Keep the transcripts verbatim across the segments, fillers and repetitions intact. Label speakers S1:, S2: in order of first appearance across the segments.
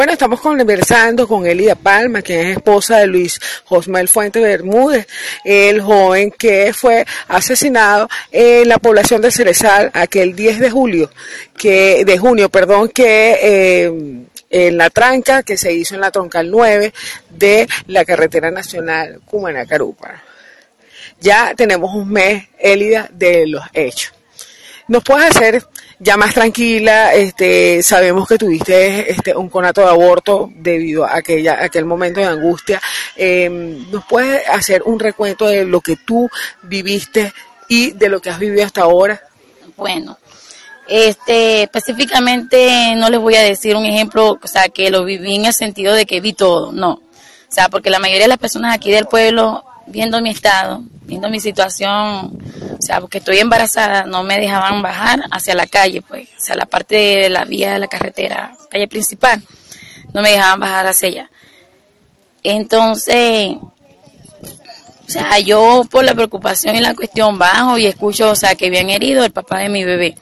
S1: Bueno, estamos conversando con Elida Palma, quien es esposa de Luis Josmel Fuente Bermúdez, el joven que fue asesinado en la población de Cerezal aquel diez de julio, que de junio, perdón, que eh, en la tranca que se hizo en la troncal nueve de la carretera nacional Cumaná-Carúpano. Ya tenemos un mes, Elida, de los hechos. ¿Nos puedes hacer ya más tranquila? Este, sabemos que tuviste este, un conato de aborto debido a aquella, aquel momento de angustia. Eh, ¿Nos puedes hacer un recuento de lo que tú viviste y de lo que has vivido hasta ahora?
S2: Bueno, este, específicamente no les voy a decir un ejemplo, o sea, que lo viví en el sentido de que vi todo, no. O sea, porque la mayoría de las personas aquí del pueblo, viendo mi estado, viendo mi situación, o sea, porque estoy embarazada, no me dejaban bajar hacia la calle, pues, hacia la parte de la vía de la carretera, calle principal, no me dejaban bajar hacia allá. Entonces, o sea, yo por la preocupación y la cuestión bajo y escucho, o sea, que habían herido el papá de mi bebé.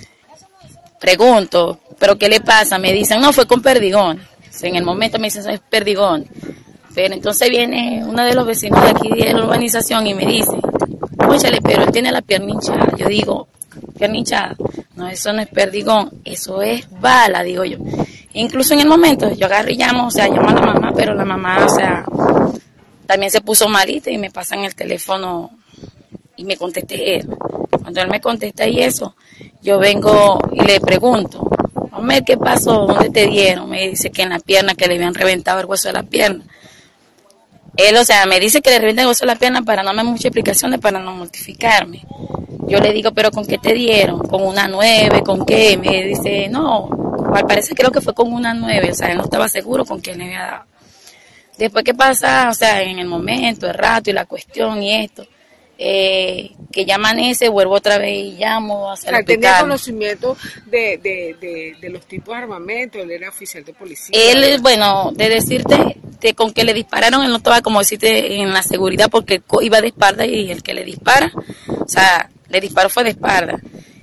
S2: Pregunto, ¿pero qué le pasa? Me dicen, no, fue con perdigón. O sea, en el momento me dicen, es perdigón. Pero entonces viene uno de los vecinos de aquí de la urbanización y me dice, óyale, pero él tiene la pierna hinchada. Yo digo, pierna hinchada, no, eso no es perdigón, eso es bala, digo yo. Incluso en el momento, yo agarro y llamo, o sea, llamo a la mamá, pero la mamá, o sea, también se puso malita y me pasan el teléfono y me contesté él. Cuando él me contesta y eso, yo vengo y le pregunto, hombre, ¿qué pasó? ¿Dónde te dieron? Me dice que en la pierna, que le habían reventado el hueso de la pierna. Él, o sea, me dice que le revienta el hueso de la pierna para no darme muchas explicaciones, para no mortificarme. Yo le digo, ¿pero con qué te dieron? ¿Con una nueve? ¿Con qué? Me dice, no, al parecer creo que fue con una nueve, o sea, él no estaba seguro con qué le había dado. Después, ¿qué pasa? O sea, en el momento, el rato y la cuestión y esto, eh, que ya amanece, vuelvo otra vez y llamo hacia el hospital.
S1: ¿Tenía conocimiento de, de, de, de los tipos de armamento? ¿Él era oficial de policía?
S2: Él, bueno, de decirte de con que le dispararon, él no estaba, como decirte, en la seguridad porque iba de espalda y el que le dispara, o sea, le disparó fue de espalda.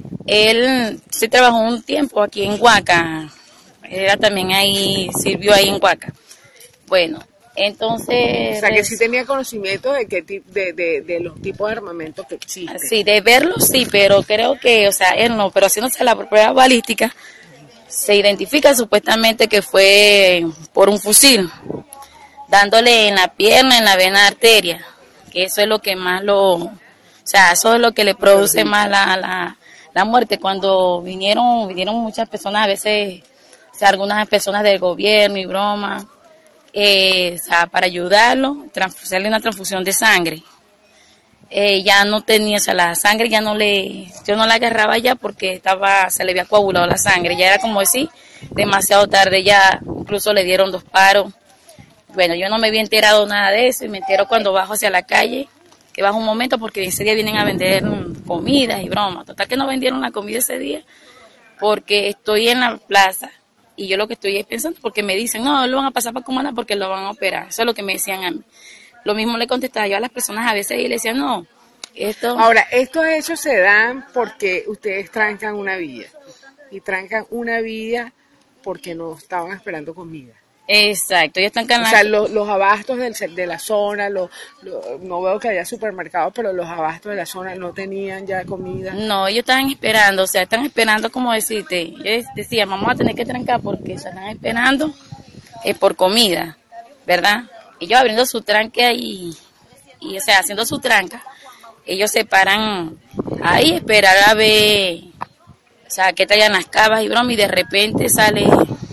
S2: Él sí trabajó un tiempo aquí en Huaca, era también ahí, sirvió ahí en Huaca. Bueno, entonces...
S1: O sea, que sí tenía conocimiento de qué de, de, de los tipos de armamento que existen.
S2: Sí, de verlo sí, pero creo que, o sea, él no, pero haciéndose la prueba balística, se identifica supuestamente que fue por un fusil, dándole en la pierna, en la vena arteria, que eso es lo que más lo... O sea, eso es lo que le produce más la, la, la muerte. Cuando vinieron, vinieron muchas personas, a veces, o sea, algunas personas del gobierno y broma, eh, o sea, para ayudarlo, hacerle una transfusión de sangre. Eh, ya no tenía, o sea, la sangre ya no le, yo no la agarraba ya porque estaba, se le había coagulado la sangre, ya era como decir, demasiado tarde, ya incluso le dieron dos paros. Bueno, yo no me había enterado nada de eso y me entero cuando bajo hacia la calle, que bajo un momento porque ese día vienen a vender comida y broma. Total que no vendieron la comida ese día porque estoy en la plaza y yo lo que estoy es pensando porque me dicen, no, lo van a pasar para Cumaná porque lo van a operar. Eso es lo que me decían a mí. Lo mismo le contestaba yo a las personas a veces y le decía, no, esto...
S1: Ahora, estos hechos se dan porque ustedes trancan una vía y trancan una vía porque no estaban esperando comida.
S2: Exacto, ellos están canales.
S1: O sea, los, los abastos del, de la zona, lo, lo, no veo que haya supermercados, pero los abastos de la zona no tenían ya comida.
S2: No, ellos estaban esperando, o sea, están esperando, como decirte, yo decía, vamos a tener que trancar porque se están esperando eh, por comida, ¿verdad? Ellos abriendo su tranca y, y, o sea, haciendo su tranca, ellos se paran ahí, esperar a ver, o sea, que tallan las cavas y broma, y de repente sale...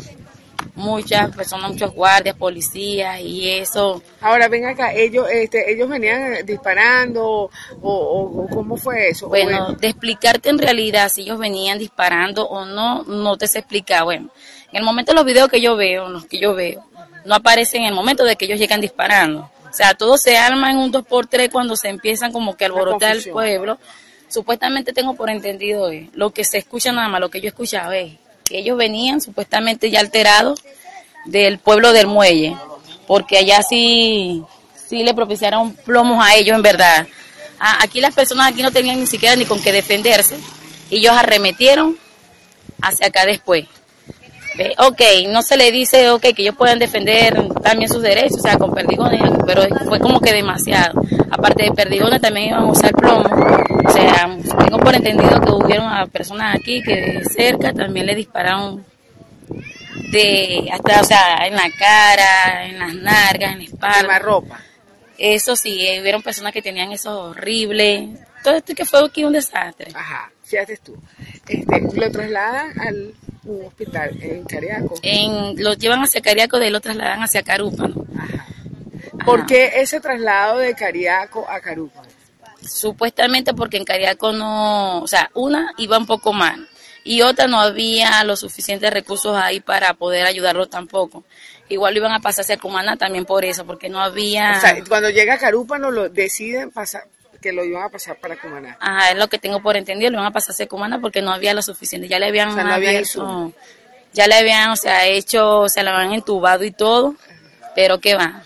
S2: muchas personas, muchos guardias, policías y eso.
S1: Ahora ven acá, ellos este, ellos venían disparando o, o, o ¿cómo fue eso?
S2: Bueno,
S1: bueno,
S2: de explicarte en realidad si ellos venían disparando o no, no te sé explicar. Bueno, en el momento de los videos que yo veo, los que yo veo, no aparecen en el momento de que ellos llegan disparando. O sea, todo se arma en un dos por tres cuando se empiezan como que a alborotar el pueblo. Supuestamente tengo por entendido eh, lo que se escucha nada más, lo que yo he escuchado es que ellos venían supuestamente ya alterados del pueblo del Muelle, porque allá sí, sí le propiciaron plomos a ellos en verdad. Ah, aquí las personas aquí no tenían ni siquiera ni con qué defenderse, y ellos arremetieron hacia acá después. ¿Ve? Ok, no se le dice, ok, que ellos puedan defender también sus derechos, o sea, con perdigones, pero fue como que demasiado. Aparte de perdigones también iban a usar plomo, o sea, tengo por entendido que hubieron a personas aquí que de cerca también le dispararon de hasta, o sea, en la cara, en las nalgas, en la espalda.
S1: En la ropa.
S2: Eso sí, eh, hubieron personas que tenían eso horrible. Todo esto que fue aquí un desastre.
S1: Ajá, fíjate tú. Este, lo trasladan al un hospital en Cariaco.
S2: En, lo llevan hacia Cariaco, de lo trasladan hacia Carúpano.
S1: Ajá. ¿Por qué ese traslado de Cariaco a Carúpano?
S2: Supuestamente porque en Cariaco no, o sea, una iba un poco mal y otra no había los suficientes recursos ahí para poder ayudarlo tampoco. Igual lo iban a pasar hacia Cumaná también por eso, porque no había...
S1: O sea, cuando llega a Carúpano lo deciden pasar, que lo iban a pasar para Cumaná.
S2: Ajá, es lo que tengo por entendido, lo iban a pasar hacia Cumaná porque no había lo suficiente. Ya le habían...
S1: O sea, no había
S2: abierto, ya le habían, o sea, hecho, o sea, la habían entubado y todo, pero ¿qué va?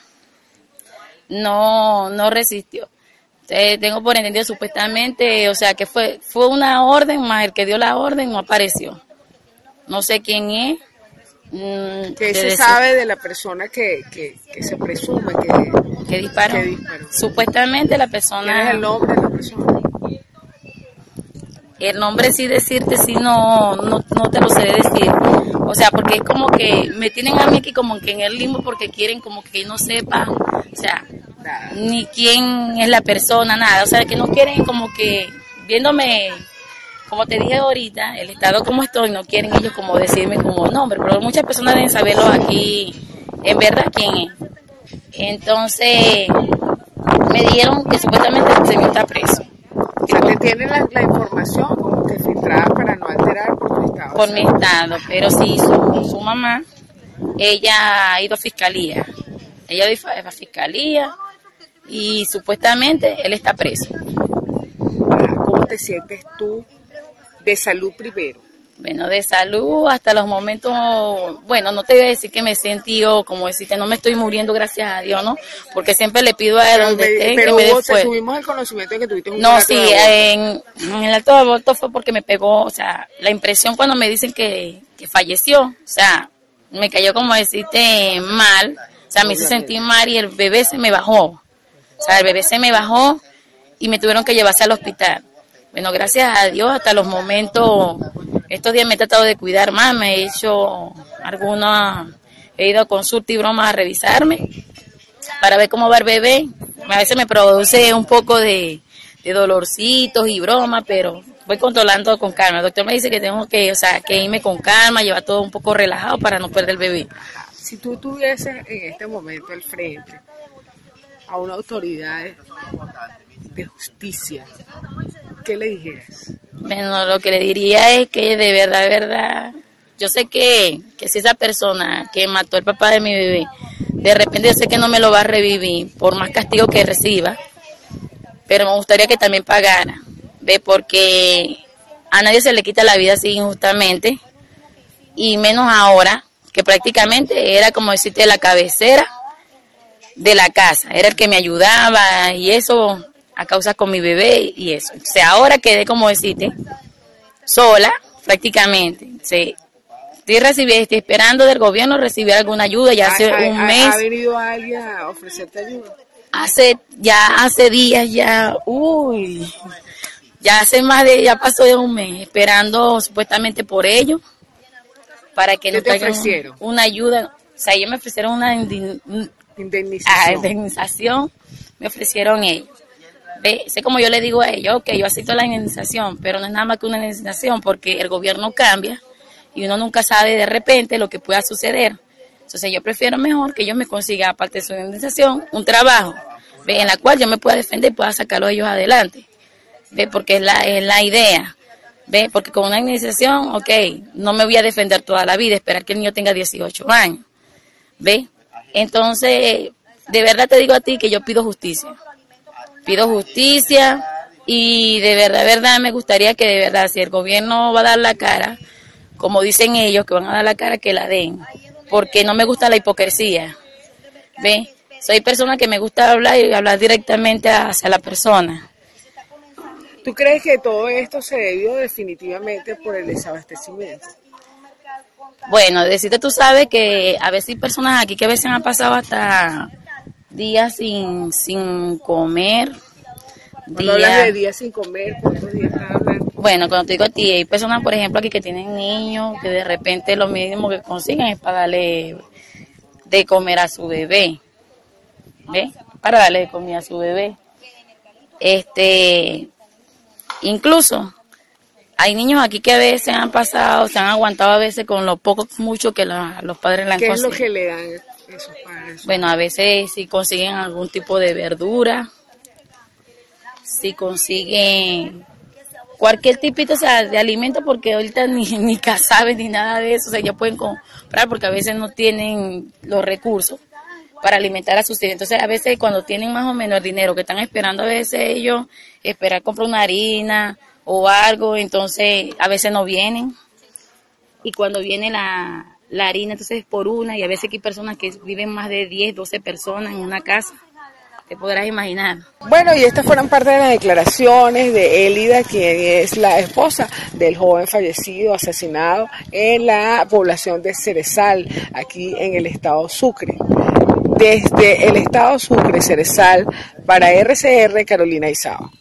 S2: No, no resistió. Entonces, tengo por entendido supuestamente, o sea, que fue, fue una orden, más el que dio la orden no apareció. No sé quién es.
S1: Mm, ¿Qué se sabe de la persona que, que, que se presume que,
S2: que, disparó?
S1: que disparó?
S2: Supuestamente la persona...
S1: ¿Cuál es el nombre de la persona?
S2: El nombre sí decirte, sí no, no, no te lo sé decir. O sea, porque es como que me tienen a mí aquí como que en el limbo porque quieren como que no sepa, o sea, nada. Ni quién es la persona, nada. O sea, que no quieren como que, viéndome, como te dije ahorita, el estado como estoy, no quieren ellos como decirme como nombre, pero muchas personas deben saberlo aquí, en verdad quién es. Entonces, me dijeron que supuestamente el señor está preso.
S1: O sea, te tienen la, la información como que filtrada para no alterar por tu estado.
S2: Por mi estado, pero sí, su, su mamá, ella ha ido a fiscalía. Ella ha ido a fiscalía y supuestamente él está preso.
S1: ¿Cómo te sientes tú de salud primero?
S2: Bueno, de salud hasta los momentos, bueno, no te voy a decir que me sentí o como decirte, no me estoy muriendo, gracias a Dios, ¿no? Porque siempre le pido a él donde
S1: me,
S2: esté
S1: pero
S2: que me
S1: vos
S2: dé
S1: tuvimos el conocimiento de que tuviste un
S2: No, sí, en, en el alto de aborto fue porque me pegó, o sea, la impresión cuando me dicen que, que falleció, o sea, me cayó como decirte mal, o sea, me hizo sentir mal y el bebé se me bajó, o sea, el bebé se me bajó y me tuvieron que llevarse al hospital. Bueno, gracias a Dios, hasta los momentos, estos días me he tratado de cuidar más, me he hecho algunas, he ido a consulta y bromas a revisarme para ver cómo va el bebé. A veces me produce un poco de, de dolorcitos y bromas, pero voy controlando con calma. El doctor me dice que tengo que, o sea, que irme con calma, llevar todo un poco relajado para no perder el bebé.
S1: Si tú tuvieses en este momento al frente a una autoridad de justicia, ¿qué le dijeras?
S2: Bueno, lo que le diría es que de verdad, de verdad, yo sé que, que si esa persona que mató al papá de mi bebé, de repente yo sé que no me lo va a revivir por más castigo que reciba, pero me gustaría que también pagara, ¿ve? Porque a nadie se le quita la vida así injustamente, y menos ahora, que prácticamente era como decirte la cabecera de la casa, era el que me ayudaba y eso a causa con mi bebé y eso. O sea, ahora quedé como decirte sola prácticamente. Sí. Estoy, recibiendo, estoy esperando del gobierno recibir alguna ayuda ya hace
S1: ¿Ha,
S2: un
S1: ha,
S2: mes.
S1: ¿Ha venido alguien a ofrecerte ayuda?
S2: Hace, ya hace días ya, uy, ya hace más de, ya pasó de un mes esperando supuestamente por ellos para que nos traigan una ayuda. O sea, ellos me ofrecieron una indemnización. Ah, indemnización, me ofrecieron ellos. Ve, sé como yo le digo a ellos, ok, yo acepto la indemnización, pero no es nada más que una indemnización porque el gobierno cambia y uno nunca sabe de repente lo que pueda suceder. Entonces yo prefiero mejor que ellos me consigan, aparte de su indemnización, un trabajo, ve, en la cual yo me pueda defender y pueda sacarlo ellos adelante, ve, porque es la, es la idea, ve, porque con una indemnización, ok, no me voy a defender toda la vida, esperar que el niño tenga dieciocho años, ve. Entonces, de verdad te digo a ti que yo pido justicia. Pido justicia y de verdad, de verdad me gustaría que de verdad, si el gobierno va a dar la cara, como dicen ellos que van a dar la cara, que la den. Porque no me gusta la hipocresía. ¿Ve? Soy persona que me gusta hablar y hablar directamente hacia la persona.
S1: ¿Tú crees que todo esto se debió definitivamente por el desabastecimiento?
S2: Bueno, decirte, tú sabes que a veces hay personas aquí que a veces han pasado hasta días sin, sin comer.
S1: Cuando hablas de días sin comer, ¿cuántos días estás hablando?
S2: Bueno, cuando te digo a ti, hay personas, por ejemplo, aquí que tienen niños, que de repente lo mínimo que consiguen es para darle de comer a su bebé. ¿Ves? Para darle de comida a su bebé. Este, incluso hay niños aquí que a veces han pasado, se han aguantado a veces con lo poco, mucho que la, los padres le han conseguido.
S1: ¿Qué es lo que le dan esos padres?
S2: Bueno, a veces si consiguen algún tipo de verdura, si consiguen cualquier tipito, o sea, de alimento, porque ahorita ni, ni casabe ni nada de eso, o sea, ya pueden comprar porque a veces no tienen los recursos para alimentar a sus hijos. Entonces, a veces cuando tienen más o menos el dinero que están esperando, a veces ellos esperar comprar una harina o algo, entonces a veces no vienen. Y cuando viene la, la harina, entonces es por una, y a veces hay personas que viven más de diez, doce personas en una casa. Te podrás imaginar.
S1: Bueno, y estas fueron parte de las declaraciones de Elida, quien es la esposa del joven fallecido, asesinado en la población de Cerezal, aquí en el estado Sucre. Desde el estado Sucre, Cerezal, para R C R, Carolina Izao.